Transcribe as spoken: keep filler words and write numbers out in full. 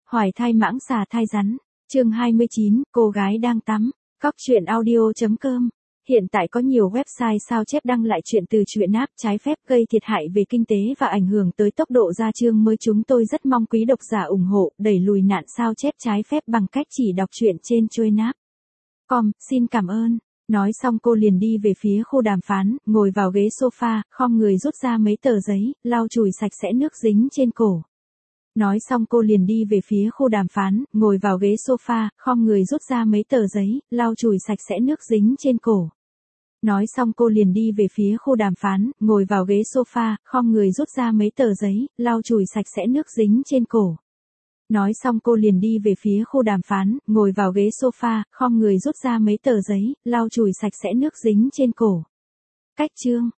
Hoài thai mãng xà thai rắn. Chương hai mươi chín, cô gái đang tắm. Cóc truyện audio chấm com. Hiện tại có nhiều website sao chép đăng lại chuyện từ truyện app trái phép gây thiệt hại về kinh tế và ảnh hưởng tới tốc độ ra chương mới. Chúng tôi rất mong quý độc giả ủng hộ, đẩy lùi nạn sao chép trái phép bằng cách chỉ đọc truyện trên truyện app. Com, xin cảm ơn. Nói xong cô liền đi về phía khu đàm phán, ngồi vào ghế sofa, khom người rút ra mấy tờ giấy, lau chùi sạch sẽ nước dính trên cổ. Nói xong cô liền đi về phía khu đàm phán, ngồi vào ghế sofa, khom người rút ra mấy tờ giấy, lau chùi sạch sẽ nước dính trên cổ. Nói xong cô liền đi về phía khu đàm phán, ngồi vào ghế sofa, khom người rút ra mấy tờ giấy, lau chùi sạch sẽ nước dính trên cổ. Nói xong cô liền đi về phía khu đàm phán, ngồi vào ghế sofa, khom người rút ra mấy tờ giấy, lau chùi sạch sẽ nước dính trên cổ. Cách chương